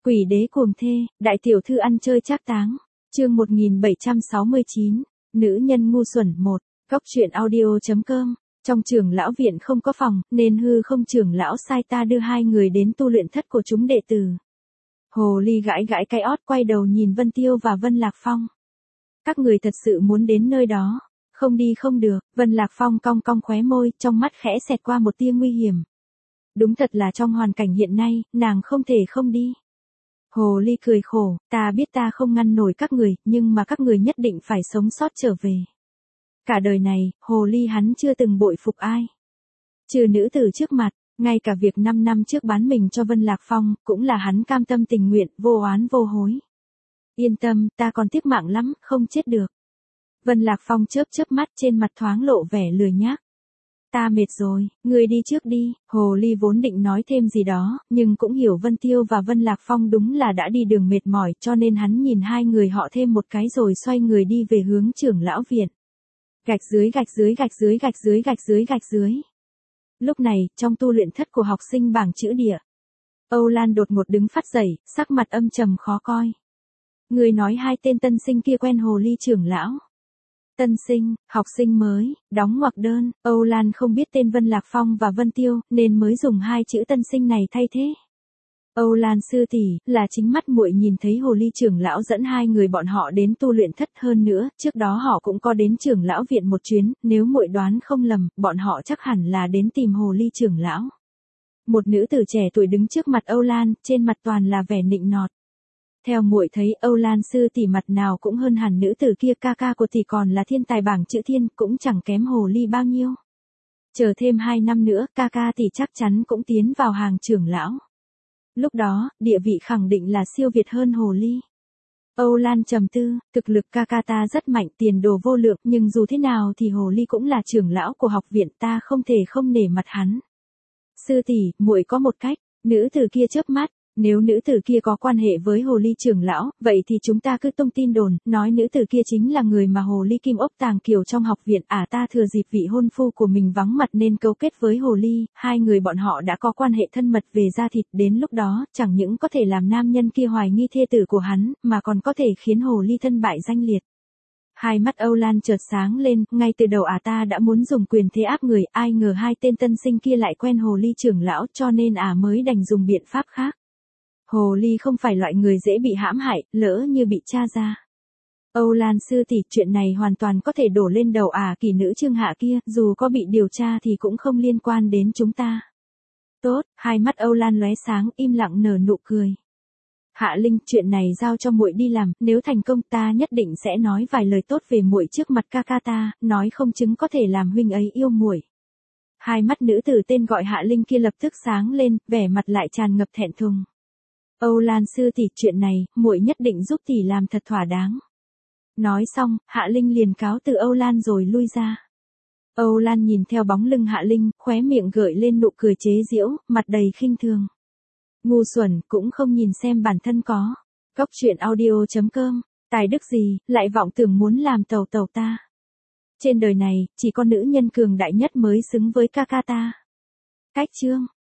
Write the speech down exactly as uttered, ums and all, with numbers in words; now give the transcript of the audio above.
Quỷ đế cuồng thê, đại tiểu thư ăn chơi trác táng. Chương một nghìn bảy trăm sáu mươi chín, nữ nhân ngu xuẩn một. Góc truyện audio.com. Trong trưởng lão viện không có phòng, nên hư không trưởng lão sai ta đưa hai người đến tu luyện thất của chúng đệ tử. Hồ ly gãi gãi cái ót, quay đầu nhìn Vân Tiêu và Vân Lạc Phong. Các người thật sự muốn đến nơi đó? Không đi không được. Vân Lạc Phong cong cong khóe môi, trong mắt khẽ xẹt qua một tia nguy hiểm. Đúng thật là trong hoàn cảnh hiện nay, nàng không thể không đi. Hồ ly cười khổ, ta biết ta không ngăn nổi các người, nhưng mà các người nhất định phải sống sót trở về. Cả đời này, hồ ly hắn chưa từng bội phục ai. Trừ nữ tử trước mặt, ngay cả việc năm năm trước bán mình cho Vân Lạc Phong, cũng là hắn cam tâm tình nguyện, vô oán vô hối. Yên tâm, ta còn tiếc mạng lắm, không chết được. Vân Lạc Phong chớp chớp mắt, trên mặt thoáng lộ vẻ lười nhác. Ta mệt rồi, ngươi đi trước đi. Hồ ly vốn định nói thêm gì đó, nhưng cũng hiểu Vân Tiêu và Vân Lạc Phong đúng là đã đi đường mệt mỏi, cho nên hắn nhìn hai người họ thêm một cái rồi xoay người đi về hướng trưởng lão viện. Gạch dưới gạch dưới gạch dưới gạch dưới gạch dưới gạch dưới. Lúc này, trong tu luyện thất của học sinh bảng chữ địa, Âu Lan đột ngột đứng phát dậy, sắc mặt âm trầm khó coi. Người nói hai tên tân sinh kia quen hồ ly trưởng lão. Tân sinh, học sinh mới, đóng ngoặc đơn. Âu Lan không biết tên Vân Lạc Phong và Vân Tiêu, nên mới dùng hai chữ tân sinh này thay thế. Âu Lan sư tỷ, là chính mắt muội nhìn thấy hồ ly trưởng lão dẫn hai người bọn họ đến tu luyện thất, hơn nữa, trước đó họ cũng có đến trưởng lão viện một chuyến, nếu muội đoán không lầm, bọn họ chắc hẳn là đến tìm hồ ly trưởng lão. Một nữ tử trẻ tuổi đứng trước mặt Âu Lan, trên mặt toàn là vẻ nịnh nọt. Theo muội thấy, Âu Lan sư tỷ mặt nào cũng hơn hẳn nữ tử kia, ca ca của tỷ còn là thiên tài bảng chữ thiên, cũng chẳng kém hồ ly bao nhiêu. Chờ thêm hai năm nữa, ca ca tỷ chắc chắn cũng tiến vào hàng trưởng lão. Lúc đó, địa vị khẳng định là siêu việt hơn hồ ly. Âu Lan trầm tư, thực lực ca ca ta rất mạnh, tiền đồ vô lượng, nhưng dù thế nào thì hồ ly cũng là trưởng lão của học viện, ta không thể không nể mặt hắn. Sư tỷ, muội có một cách. Nữ tử kia chớp mắt. Nếu nữ tử kia có quan hệ với hồ ly trưởng lão, vậy thì chúng ta cứ tung tin đồn, nói nữ tử kia chính là người mà hồ ly kim ốc tàng kiều trong học viện, à ta thừa dịp vị hôn phu của mình vắng mặt nên cấu kết với hồ ly, hai người bọn họ đã có quan hệ thân mật về da thịt, đến lúc đó, chẳng những có thể làm nam nhân kia hoài nghi thê tử của hắn, mà còn có thể khiến hồ ly thân bại danh liệt. Hai mắt Âu Lan chợt sáng lên, ngay từ đầu à ta đã muốn dùng quyền thế áp người, ai ngờ hai tên tân sinh kia lại quen hồ ly trưởng lão, cho nên à mới đành dùng biện pháp khác. Hồ ly không phải loại người dễ bị hãm hại, lỡ như bị tra ra. Âu Lan sư tỷ, chuyện này hoàn toàn có thể đổ lên đầu à kỳ nữ Trương Hạ kia, dù có bị điều tra thì cũng không liên quan đến chúng ta. Tốt, hai mắt Âu Lan lóe sáng, im lặng nở nụ cười. Hạ Linh, chuyện này giao cho muội đi làm, nếu thành công ta nhất định sẽ nói vài lời tốt về muội trước mặt ca ca ta, nói không chứng có thể làm huynh ấy yêu muội. Hai mắt nữ tử tên gọi Hạ Linh kia lập tức sáng lên, vẻ mặt lại tràn ngập thẹn thùng. Âu Lan sư tỷ, chuyện này, muội nhất định giúp tỷ làm thật thỏa đáng. Nói xong, Hạ Linh liền cáo từ Âu Lan rồi lui ra. Âu Lan nhìn theo bóng lưng Hạ Linh, khóe miệng gợi lên nụ cười chế giễu, mặt đầy khinh thường. Ngu xuẩn, cũng không nhìn xem bản thân có. Góc truyện audio.com, tài đức gì, lại vọng tưởng muốn làm tàu tàu ta. Trên đời này, chỉ có nữ nhân cường đại nhất mới xứng với ca ca ta. Cách chương.